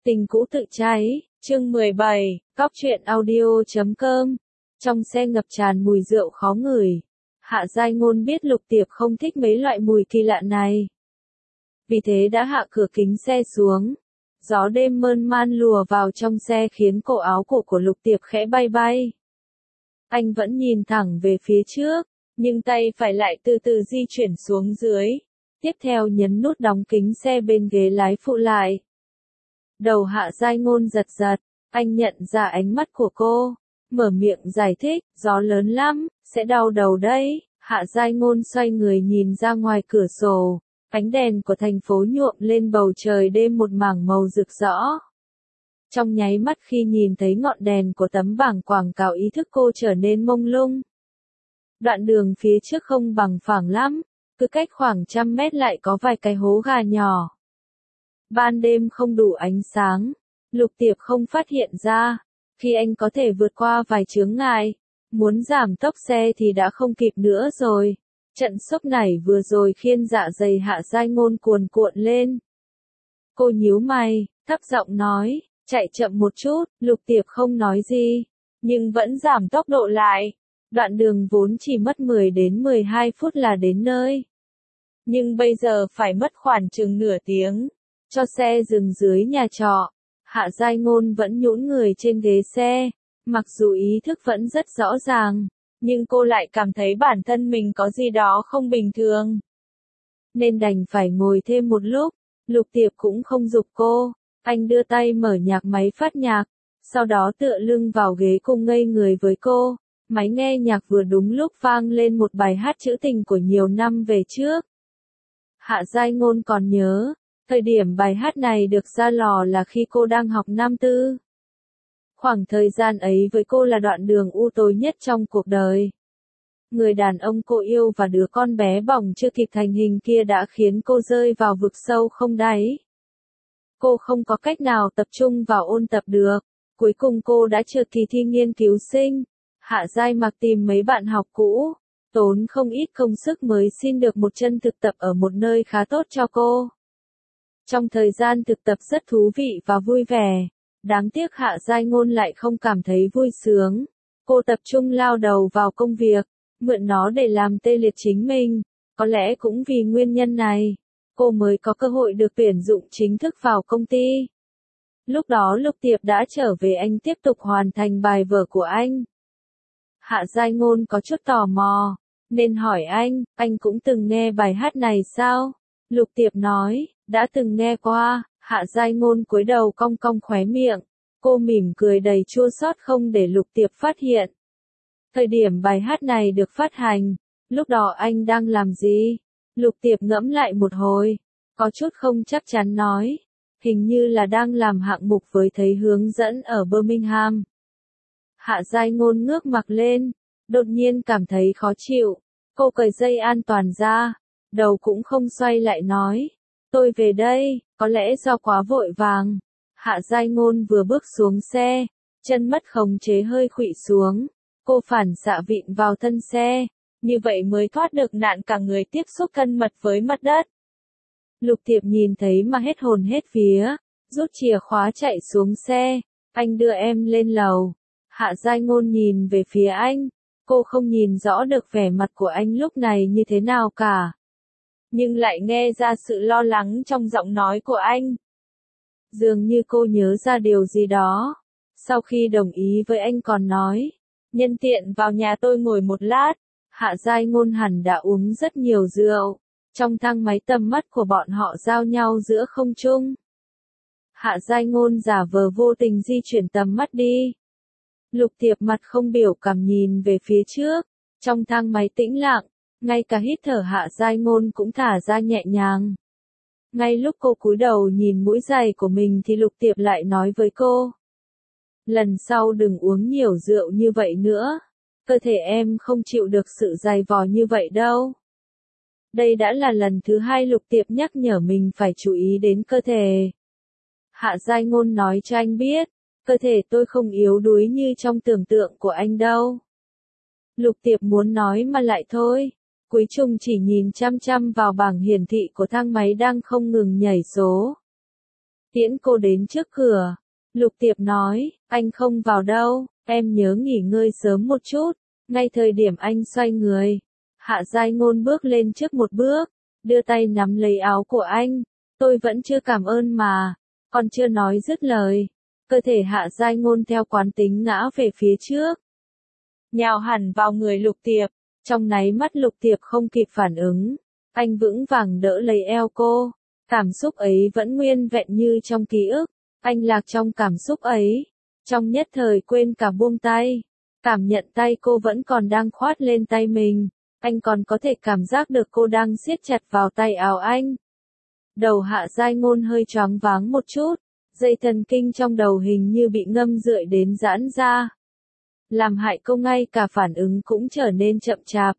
Tình cũ tự cháy, chương 17, Cóc truyện audio.com. Trong xe ngập tràn mùi rượu khó ngửi. Hạ Giai Ngôn biết Lục Tiệp không thích mấy loại mùi kỳ lạ này. Vì thế đã hạ cửa kính xe xuống. Gió đêm mơn man lùa vào trong xe khiến cổ áo cổ của Lục Tiệp khẽ bay bay. Anh vẫn nhìn thẳng về phía trước, nhưng tay phải lại từ từ di chuyển xuống dưới. Tiếp theo nhấn nút đóng kính xe bên ghế lái phụ lại. Đầu Hạ Giai Ngôn giật giật, anh nhận ra ánh mắt của cô, mở miệng giải thích, gió lớn lắm, sẽ đau đầu đấy. Hạ Giai Ngôn xoay người nhìn ra ngoài cửa sổ, ánh đèn của thành phố nhuộm lên bầu trời đêm một mảng màu rực rỡ. Trong nháy mắt khi nhìn thấy ngọn đèn của tấm bảng quảng cáo ý thức cô trở nên mông lung. Đoạn đường phía trước không bằng phẳng lắm, cứ cách khoảng 100 mét lại có vài cái hố gà nhỏ. Ban đêm không đủ ánh sáng, Lục Tiệp không phát hiện ra, khi anh có thể vượt qua vài chướng ngại, muốn giảm tốc xe thì đã không kịp nữa rồi. Trận sốc nảy vừa rồi khiến dạ dày Hạ Giai Ngôn cuồn cuộn lên. Cô nhíu mày, thấp giọng nói, chạy chậm một chút. Lục Tiệp không nói gì, nhưng vẫn giảm tốc độ lại. Đoạn đường vốn chỉ mất 10 đến 12 phút là đến nơi. Nhưng bây giờ phải mất khoảng chừng nửa tiếng. Cho xe dừng dưới nhà trọ, Hạ Giai Ngôn vẫn nhũn người trên ghế xe, mặc dù ý thức vẫn rất rõ ràng, nhưng cô lại cảm thấy bản thân mình có gì đó không bình thường. Nên đành phải ngồi thêm một lúc, Lục Tiệp cũng không giục cô, anh đưa tay mở nhạc máy phát nhạc, sau đó tựa lưng vào ghế cùng ngây người với cô, máy nghe nhạc vừa đúng lúc vang lên một bài hát trữ tình của nhiều năm về trước. Hạ Giai Ngôn còn nhớ. Thời điểm bài hát này được ra lò là khi cô đang học năm tư. Khoảng thời gian ấy với cô là đoạn đường u tối nhất trong cuộc đời. Người đàn ông cô yêu và đứa con bé bỏng chưa kịp thành hình kia đã khiến cô rơi vào vực sâu không đáy. Cô không có cách nào tập trung vào ôn tập được. Cuối cùng cô đã trượt kỳ thi nghiên cứu sinh. Hạ Giai Mặc tìm mấy bạn học cũ, tốn không ít công sức mới xin được một chân thực tập ở một nơi khá tốt cho cô. Trong thời gian thực tập rất thú vị và vui vẻ, đáng tiếc Hạ Giai Ngôn lại không cảm thấy vui sướng. Cô tập trung lao đầu vào công việc, mượn nó để làm tê liệt chính mình. Có lẽ cũng vì nguyên nhân này, cô mới có cơ hội được tuyển dụng chính thức vào công ty. Lúc đó Lục Tiệp đã trở về, anh tiếp tục hoàn thành bài vở của anh. Hạ Giai Ngôn có chút tò mò, nên hỏi anh cũng từng nghe bài hát này sao? Lục Tiệp nói, đã từng nghe qua. Hạ Giai Ngôn cúi đầu cong cong khóe miệng. Cô mỉm cười đầy chua xót không để Lục Tiệp phát hiện. Thời điểm bài hát này được phát hành, lúc đó anh đang làm gì? Lục Tiệp ngẫm lại một hồi, có chút không chắc chắn nói, hình như là đang làm hạng mục với thầy hướng dẫn ở Birmingham. Hạ Giai Ngôn ngước mặt lên, đột nhiên cảm thấy khó chịu. Cô cởi dây an toàn ra, đầu cũng không xoay lại nói, tôi về đây. Có lẽ do quá vội vàng, Hạ Giai Ngôn vừa bước xuống xe, chân mất khống chế hơi khuỵu xuống, cô phản xạ vịn vào thân xe, như vậy mới thoát được nạn cả người tiếp xúc thân mật với mặt đất. Lục Tiệp nhìn thấy mà hết hồn hết vía, rút chìa khóa chạy xuống xe, anh đưa em lên lầu. Hạ Giai Ngôn nhìn về phía anh, cô không nhìn rõ được vẻ mặt của anh lúc này như thế nào cả. Nhưng lại nghe ra sự lo lắng trong giọng nói của anh. Dường như cô nhớ ra điều gì đó. Sau khi đồng ý với anh còn nói, nhân tiện vào nhà tôi ngồi một lát. Hạ Giai Ngôn hẳn đã uống rất nhiều rượu. Trong thang máy tầm mắt của bọn họ giao nhau giữa không trung. Hạ Giai Ngôn giả vờ vô tình di chuyển tầm mắt đi. Lục Tiệp mặt không biểu cảm nhìn về phía trước. Trong thang máy tĩnh lặng. Ngay cả hít thở Hạ Giai Ngôn cũng thả ra nhẹ nhàng. Ngay lúc cô cúi đầu nhìn mũi giày của mình thì Lục Tiệp lại nói với cô. Lần sau đừng uống nhiều rượu như vậy nữa. Cơ thể em không chịu được sự dày vò như vậy đâu. Đây đã là lần thứ 2 Lục Tiệp nhắc nhở mình phải chú ý đến cơ thể. Hạ Giai Ngôn nói cho anh biết, cơ thể tôi không yếu đuối như trong tưởng tượng của anh đâu. Lục Tiệp muốn nói mà lại thôi. Cuối cùng chỉ nhìn chăm chăm vào bảng hiển thị của thang máy đang không ngừng nhảy số. tiễn cô đến trước cửa. Lục Tiệp nói, anh không vào đâu, em nhớ nghỉ ngơi sớm một chút. Ngay thời điểm anh xoay người, Hạ Giai Ngôn bước lên trước một bước, đưa tay nắm lấy áo của anh. Tôi vẫn chưa cảm ơn mà, còn chưa nói dứt lời. Cơ thể Hạ Giai Ngôn theo quán tính ngã về phía trước, nhào hẳn vào người Lục Tiệp. Trong náy mắt Lục Tiệp không kịp phản ứng, anh vững vàng đỡ lấy eo cô. Cảm xúc ấy vẫn nguyên vẹn như trong ký ức, anh lạc trong cảm xúc ấy, trong nhất thời quên cả buông tay, cảm nhận tay cô vẫn còn đang khoát lên tay mình, anh còn có thể cảm giác được cô đang siết chặt vào tay áo anh. Đầu Hạ Giai Ngôn hơi choáng váng một chút, dây thần kinh trong đầu hình như bị ngâm rượi đến giãn ra, làm hại cô ngay cả phản ứng cũng trở nên chậm chạp.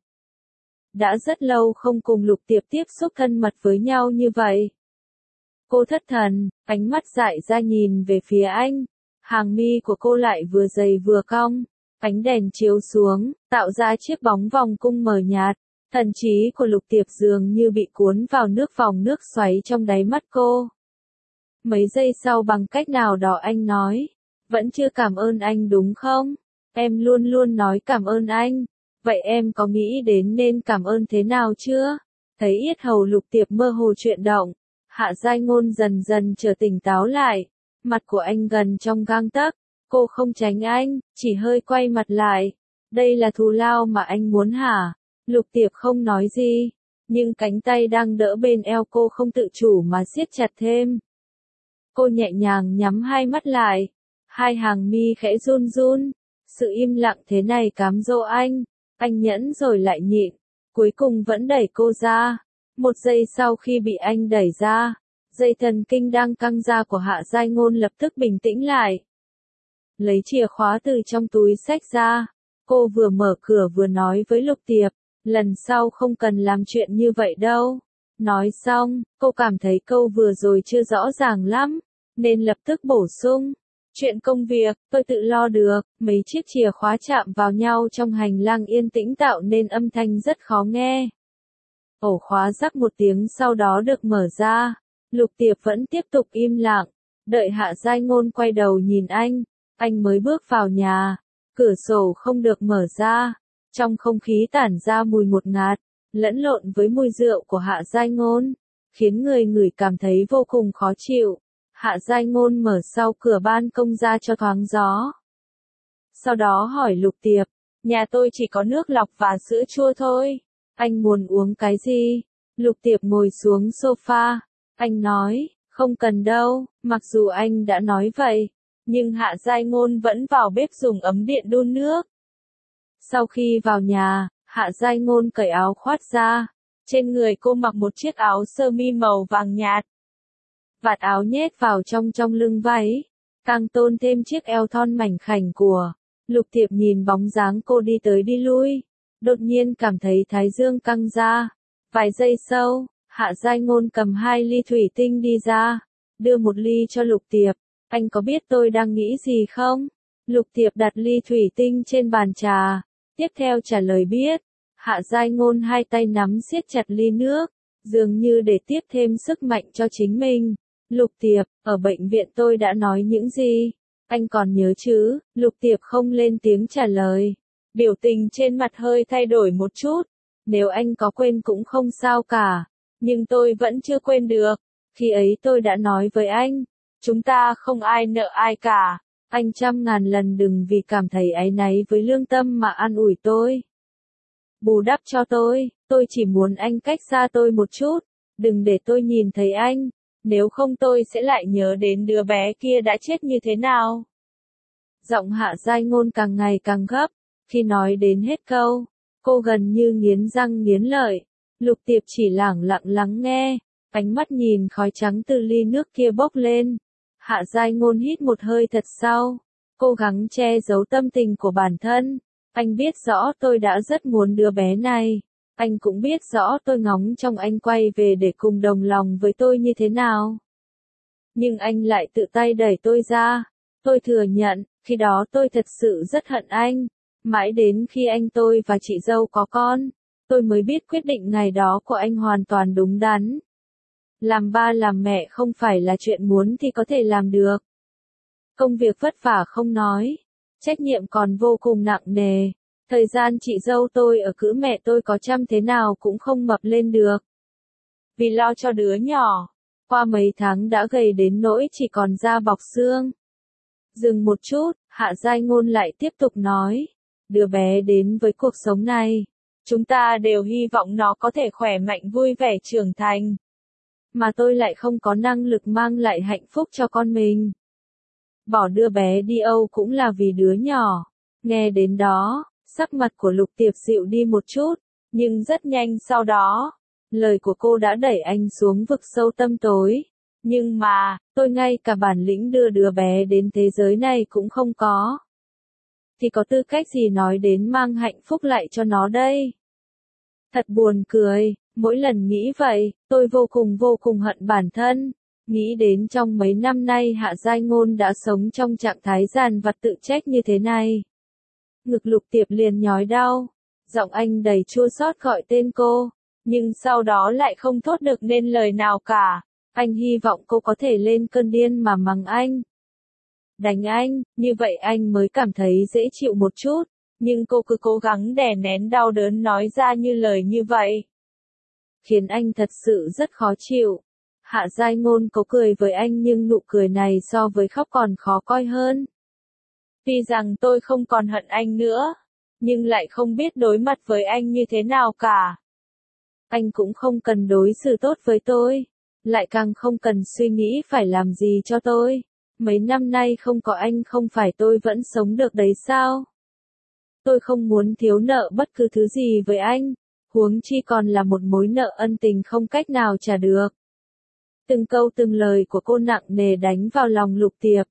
Đã rất lâu không cùng Lục Tiệp tiếp xúc thân mật với nhau như vậy. Cô thất thần, ánh mắt dại ra nhìn về phía anh, hàng mi của cô lại vừa dày vừa cong, ánh đèn chiếu xuống, tạo ra chiếc bóng vòng cung mờ nhạt, thần trí của Lục Tiệp dường như bị cuốn vào nước vòng nước xoáy trong đáy mắt cô. Mấy giây sau bằng cách nào đó anh nói, vẫn chưa cảm ơn anh đúng không? Em luôn luôn nói cảm ơn anh, vậy em có nghĩ đến nên cảm ơn thế nào chưa? Thấy yết hầu Lục Tiệp mơ hồ chuyển động, Hạ Giai Ngôn dần dần trở tỉnh táo lại, mặt của anh gần trong gang tấc, cô không tránh anh, chỉ hơi quay mặt lại. Đây là thù lao mà anh muốn hả? Lục Tiệp không nói gì, nhưng cánh tay đang đỡ bên eo cô không tự chủ mà siết chặt thêm. Cô nhẹ nhàng nhắm hai mắt lại, hai hàng mi khẽ run run, sự im lặng thế này cám dỗ anh nhẫn rồi lại nhịn, cuối cùng vẫn đẩy cô ra. Một giây sau khi bị anh đẩy ra, dây thần kinh đang căng ra của Hạ Giai Ngôn lập tức bình tĩnh lại. Lấy chìa khóa từ trong túi xách ra, cô vừa mở cửa vừa nói với Lục Tiệp, lần sau không cần làm chuyện như vậy đâu. Nói xong, cô cảm thấy câu vừa rồi chưa rõ ràng lắm, nên lập tức bổ sung. Chuyện công việc, tôi tự lo được. Mấy chiếc chìa khóa chạm vào nhau trong hành lang yên tĩnh tạo nên âm thanh rất khó nghe. Ổ khóa rắc một tiếng sau đó được mở ra. Lục Tiệp vẫn tiếp tục im lặng, đợi Hạ Giai Ngôn quay đầu nhìn anh mới bước vào nhà. Cửa sổ không được mở ra, trong không khí tản ra mùi ngột ngạt, lẫn lộn với mùi rượu của Hạ Giai Ngôn, khiến người ngửi cảm thấy vô cùng khó chịu. Hạ Giai Ngôn mở sau cửa ban công ra cho thoáng gió. Sau đó hỏi Lục Tiệp, nhà tôi chỉ có nước lọc và sữa chua thôi. Anh muốn uống cái gì? Lục Tiệp ngồi xuống sofa. Anh nói, không cần đâu, mặc dù anh đã nói vậy. Nhưng Hạ Giai Ngôn vẫn vào bếp dùng ấm điện đun nước. Sau khi vào nhà, Hạ Giai Ngôn cởi áo khoác ra. Trên người cô mặc một chiếc áo sơ mi màu vàng nhạt. Vạt áo nhét vào trong lưng váy, càng tôn thêm chiếc eo thon mảnh khảnh của. Lục Tiệp nhìn bóng dáng cô đi tới đi lui, đột nhiên cảm thấy thái dương căng ra. Vài giây sau, Hạ Giai Ngôn cầm 2 ly thủy tinh đi ra, đưa một ly cho Lục Tiệp. Anh có biết tôi đang nghĩ gì không? Lục Tiệp đặt ly thủy tinh trên bàn trà, tiếp theo trả lời biết. Hạ Giai Ngôn hai tay nắm siết chặt ly nước, dường như để tiếp thêm sức mạnh cho chính mình. Lục Tiệp, ở bệnh viện tôi đã nói những gì? Anh còn nhớ chứ? Lục Tiệp không lên tiếng trả lời. Biểu tình trên mặt hơi thay đổi một chút. Nếu anh có quên cũng không sao cả. Nhưng tôi vẫn chưa quên được. Khi ấy tôi đã nói với anh. Chúng ta không ai nợ ai cả. Anh 100.000 lần đừng vì cảm thấy áy náy với lương tâm mà an ủi tôi. Bù đắp cho tôi chỉ muốn anh cách xa tôi một chút. Đừng để tôi nhìn thấy anh. Nếu không tôi sẽ lại nhớ đến đứa bé kia đã chết như thế nào. Giọng Hạ Giai Ngôn càng ngày càng gấp. Khi nói đến hết câu, cô gần như nghiến răng nghiến lợi. Lục Tiệp chỉ lẳng lặng lắng nghe, ánh mắt nhìn khói trắng từ ly nước kia bốc lên. Hạ Giai Ngôn hít một hơi thật sâu, cố gắng che giấu tâm tình của bản thân. Anh biết rõ tôi đã rất muốn đứa bé này. Anh cũng biết rõ tôi ngóng trông anh quay về để cùng đồng lòng với tôi như thế nào. Nhưng anh lại tự tay đẩy tôi ra. Tôi thừa nhận, khi đó tôi thật sự rất hận anh. Mãi đến khi anh tôi và chị dâu có con, tôi mới biết quyết định ngày đó của anh hoàn toàn đúng đắn. Làm ba làm mẹ không phải là chuyện muốn thì có thể làm được. Công việc vất vả không nói, trách nhiệm còn vô cùng nặng nề. Thời gian chị dâu tôi ở cữ mẹ tôi có chăm thế nào cũng không mập lên được. Vì lo cho đứa nhỏ, qua mấy tháng đã gầy đến nỗi chỉ còn da bọc xương. Dừng một chút, Hạ Giai Ngôn lại tiếp tục nói. Đứa bé đến với cuộc sống này, chúng ta đều hy vọng nó có thể khỏe mạnh vui vẻ trưởng thành. Mà tôi lại không có năng lực mang lại hạnh phúc cho con mình. Bỏ đứa bé đi Âu cũng là vì đứa nhỏ. Nghe đến đó, sắc mặt của Lục Tiệp dịu đi một chút, nhưng rất nhanh sau đó, lời của cô đã đẩy anh xuống vực sâu tăm tối. Nhưng mà, tôi ngay cả bản lĩnh đưa đứa bé đến thế giới này cũng không có. Thì có tư cách gì nói đến mang hạnh phúc lại cho nó đây? Thật buồn cười, mỗi lần nghĩ vậy, tôi vô cùng hận bản thân. Nghĩ đến trong mấy năm nay Hạ Giai Ngôn đã sống trong trạng thái dằn vặt tự trách như thế này. Ngực Lục Tiệp liền nhói đau, giọng anh đầy chua xót gọi tên cô, nhưng sau đó lại không thốt được nên lời nào cả. Anh hy vọng cô có thể lên cơn điên mà mắng anh. Đánh anh, như vậy anh mới cảm thấy dễ chịu một chút, nhưng cô cứ cố gắng đè nén đau đớn nói ra như lời như vậy. Khiến anh thật sự rất khó chịu. Hạ Giai Ngôn có cười với anh nhưng nụ cười này so với khóc còn khó coi hơn. Tuy rằng tôi không còn hận anh nữa, nhưng lại không biết đối mặt với anh như thế nào cả. Anh cũng không cần đối xử tốt với tôi, lại càng không cần suy nghĩ phải làm gì cho tôi. Mấy năm nay không có anh không phải tôi vẫn sống được đấy sao? Tôi không muốn thiếu nợ bất cứ thứ gì với anh, huống chi còn là một mối nợ ân tình không cách nào trả được. Từng câu từng lời của cô nặng nề đánh vào lòng Lục Tiệp.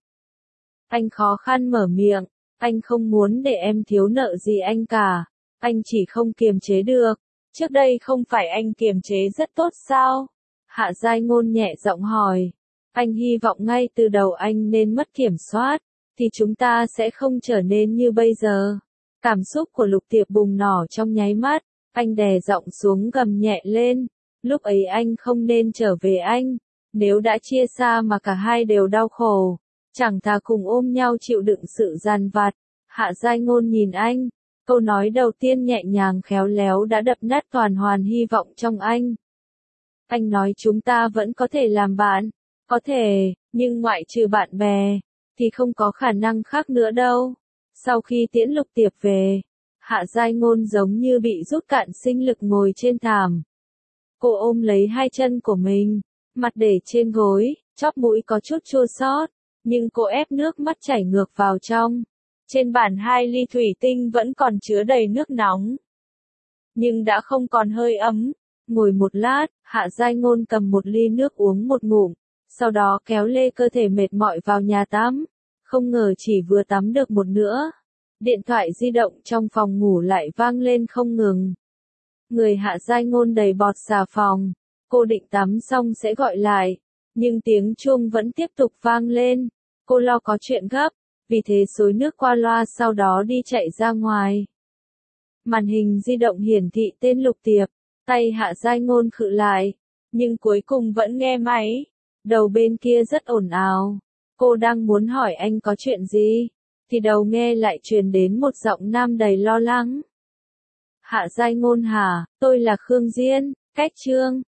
Anh khó khăn mở miệng, anh không muốn để em thiếu nợ gì anh cả, anh chỉ không kiềm chế được. Trước đây không phải anh kiềm chế rất tốt sao? Hạ Giai Ngôn nhẹ giọng hỏi. Anh hy vọng ngay từ đầu anh nên mất kiểm soát, thì chúng ta sẽ không trở nên như bây giờ. Cảm xúc của Lục Tiệp bùng nổ trong nháy mắt, anh đè giọng xuống gầm nhẹ lên. Lúc ấy anh không nên trở về anh, nếu đã chia xa mà cả hai đều đau khổ, chẳng thà cùng ôm nhau chịu đựng sự dằn vặt. Hạ Giai Ngôn nhìn anh, câu nói đầu tiên nhẹ nhàng khéo léo đã đập nát toàn hoàn hy vọng trong anh. Anh nói chúng ta vẫn có thể làm bạn, có thể, nhưng ngoại trừ bạn bè, thì không có khả năng khác nữa đâu. Sau khi tiễn Lục Tiệp về, Hạ Giai Ngôn giống như bị rút cạn sinh lực ngồi trên thảm. Cô ôm lấy hai chân của mình, mặt để trên gối, chóp mũi có chút chua xót, nhưng cô ép nước mắt chảy ngược vào trong. Trên bàn 2 ly thủy tinh vẫn còn chứa đầy nước nóng, nhưng đã không còn hơi ấm. Ngồi một lát, Hạ Giai Ngôn cầm một ly nước uống một ngụm, sau đó kéo lê cơ thể mệt mỏi vào nhà tắm. Không ngờ chỉ vừa tắm được một nữa, điện thoại di động trong phòng ngủ lại vang lên không ngừng. Người Hạ Giai Ngôn đầy bọt xà phòng, cô định tắm xong sẽ gọi lại, nhưng tiếng chuông vẫn tiếp tục vang lên. Cô lo có chuyện gấp, vì thế xối nước qua loa sau đó đi chạy ra ngoài. Màn hình di động hiển thị tên Lục Tiệp, tay Hạ Giai Ngôn khựng lại, nhưng cuối cùng vẫn nghe máy. Đầu bên kia rất ồn ào. Cô đang muốn hỏi anh có chuyện gì, thì đầu nghe lại truyền đến một giọng nam đầy lo lắng. Hạ Giai Ngôn hả, tôi là Khương Diên, cách chương.